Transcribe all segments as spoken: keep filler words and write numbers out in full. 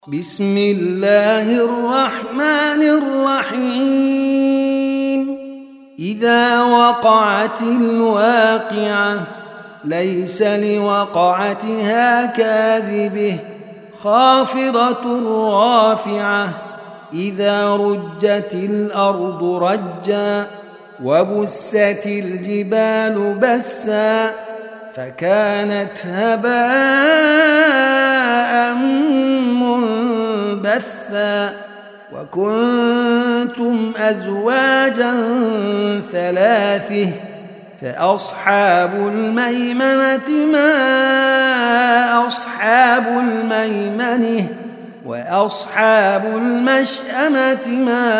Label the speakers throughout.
Speaker 1: بسم الله الرحمن الرحيم إذا وقعت الواقعة ليس لوقعتها كاذبة خافضة رافعة إذا رجت الأرض رجا وبست الجبال بسا فكانت هباء منبثا وكنتم أزواجا ثلاثة فأصحاب الميمنة ما أصحاب الميمنة وأصحاب المشأمة ما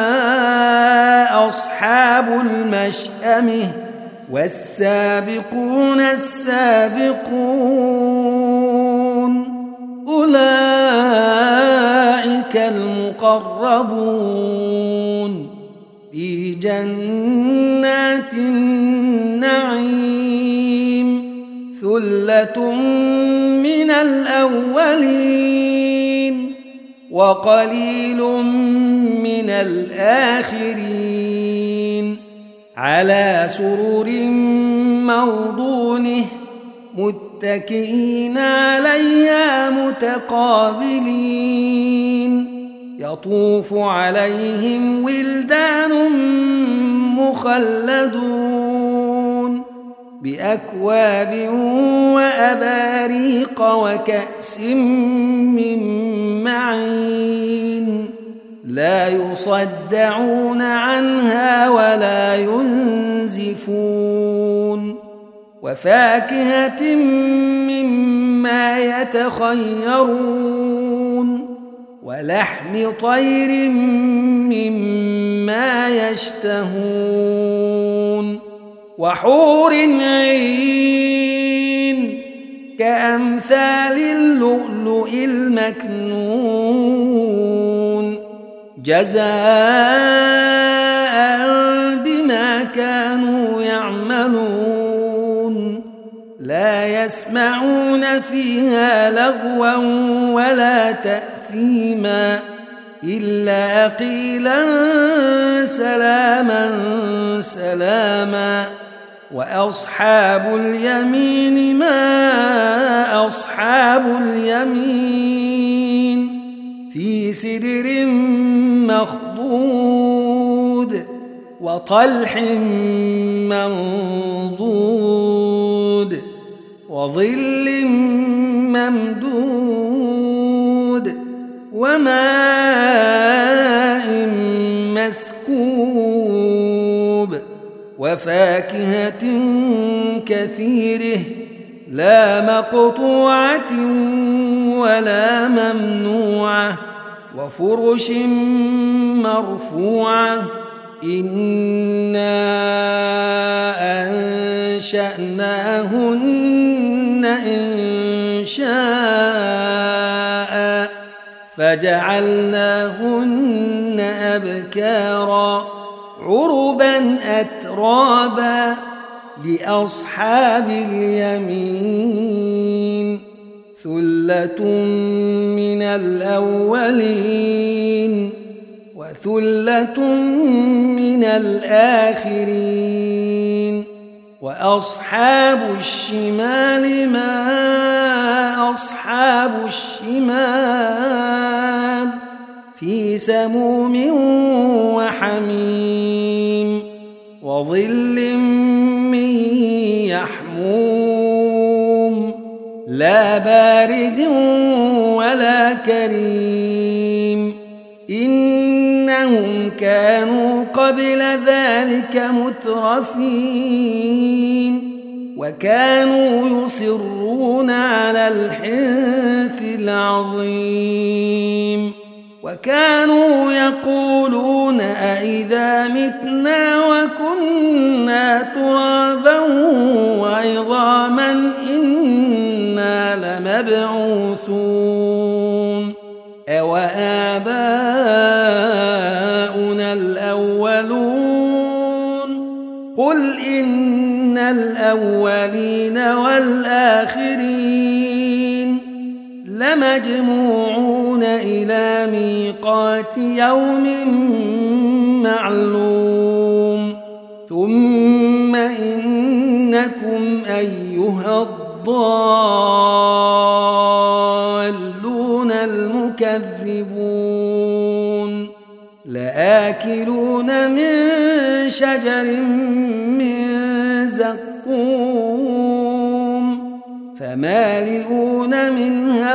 Speaker 1: أصحاب المشأمة والسابقون السابقون أولئك المقربون في جنات النعيم ثلة من الأولين وقليل من الآخرين على سرر موضونه متكئين عليها متقابلين يطوف عليهم ولدان مخلدون بأكواب وأباريق وكأس من معين لا يصدعون عنها ولا ينزفون وفاكهة مما يتخيرون ولحم طير مما يشتهون وحور عين كأمثال اللؤلؤ المكنون جزاء بما كانوا يعملون لا يسمعون فيها لغوا ولا تأثيما إلا قيلا سلاما سلاما وأصحاب اليمين ما أصحاب اليمين في سدر مخضود وطلح منضود وظل ممدود وماء مسكوب وفاكهة كثيرة لا مقطوعة ولا ممنوعة وفرش مرفوعة إنا أنشأناهن إن شاء فجعلناهن أبكارا عربا أترابا لأصحاب اليمين ثلة من الأولين وثلة من الآخرين وأصحاب الشمال ما أصحاب الشمال في سموم وحميم وظل من يحموم لا بارد ولا كريم إنهم كانوا قبل ذلك مترفين وكانوا يصرون على الحنث العظيم وكانوا يقولون أئذا متنا وكنا ترابا وعظاما إنا لمبعوثون أوآباؤنا الأولون قل إن الأولين والآخرين لمجموعون إلى ميقات يوم معلوم ثم إنكم أيها الضالون المكذبون لآكلون من شجر من زقوم فمالئون منها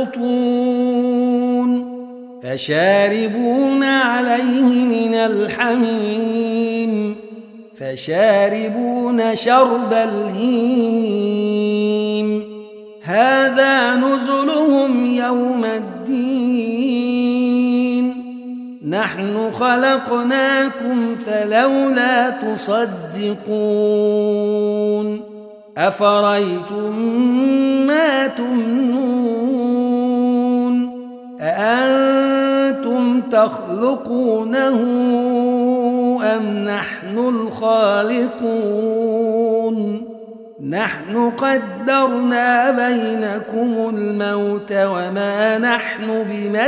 Speaker 1: البطون فشاربون عليه من الحميم فشاربون شرب الهيم هذا نزلهم يوم الدين نحن خلقناكم فلولا تصدقون أفرأيتم ما تمنون أأنتم تخلقونه أم نحن الخالقون نحن قدرنا بينكم الموت وما نحن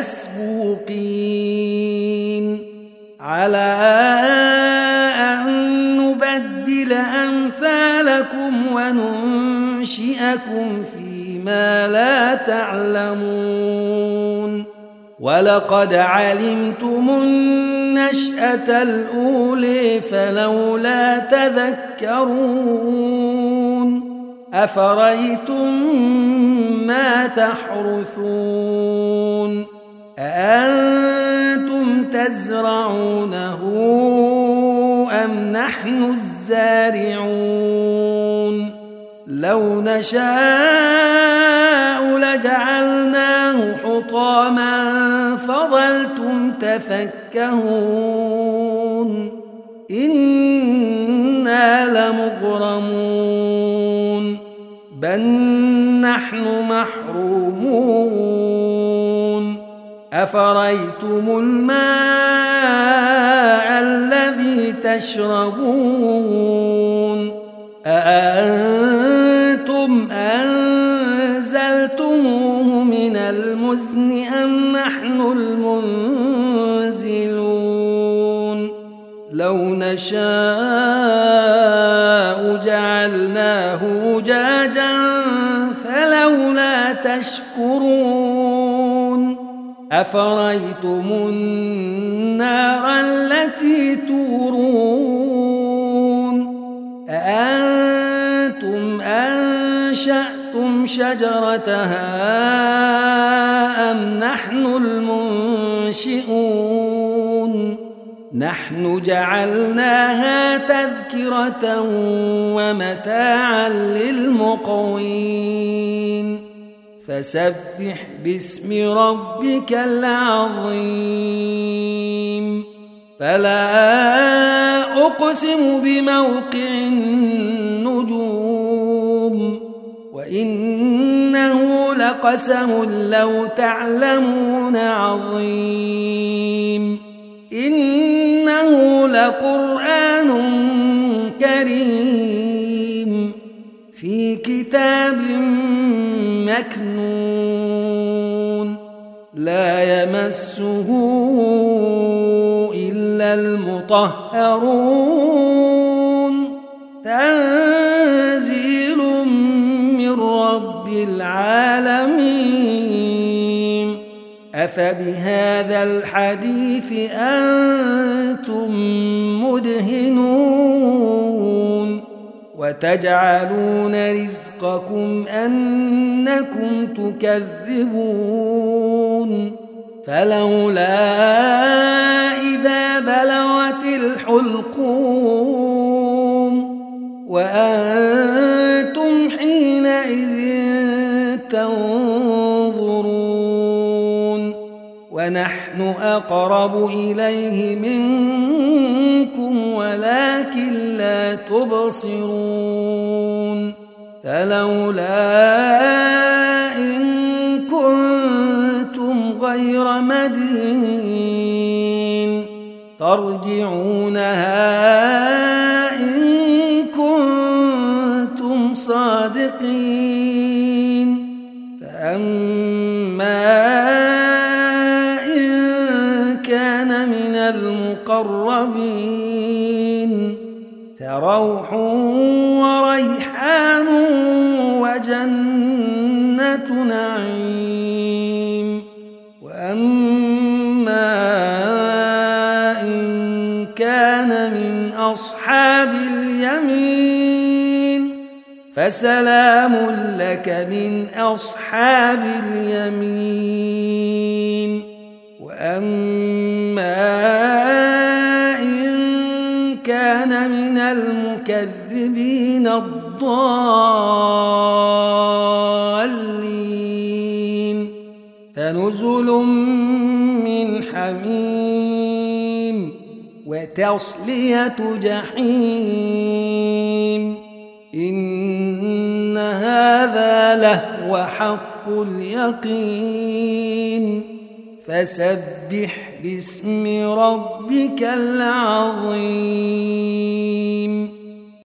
Speaker 1: بمسبوقين على أن نبدل أمثالكم وننشئكم فيما لا تعلمون ولقد علمتم النشأة الأولى فلولا تذكرون أفرأيتم ما تحرثون أأنتم تزرعونه أم نحن الزارعون لو نشاء لجعلناه حطاما فظلتم تفكهون إنا لمغرمون بل نحن محرومون أفرأيتم الماء الذي تشربون أأنتم أنزلتموه من المزن أم نحن المنزلون لو نشاء جعلناه أجاجا فلولا تشكرون أفرأيتم النار التي تورون أأنتم أنشأتم شجرتها أم نحن المنشئون نحن جعلناها تذكرة ومتاعا للمقوين فسبح باسم ربك العظيم فلا أقسم بموقع النجوم وإنه لقسم لو تعلمون عظيم إنه لقرآن كريم في كتاب مكنون لا يمسه إلا المطهرون تنزيل من رب العالمين أفبهذا الحديث أنتم مدهنون وتجعلون رزقكم أنكم تكذبون فلولا إذا بلغت الحلقوم وأنتم حينئذ تنظرون ونحن أقرب إليه منكم ولكن لا تبصرون فلولا إن كنتم غير مدينين ترجعونها إن كنتم صادقين فأما المقربين فروح وريحان وجنة نعيم وأما إن كان من أصحاب اليمين فسلام لك من أصحاب اليمين وأما إن كان من المكذبين الضالين فنزل من حميم وتصلية جحيم إن هذا لهو حق اليقين فسبح باسم ربك العظيم.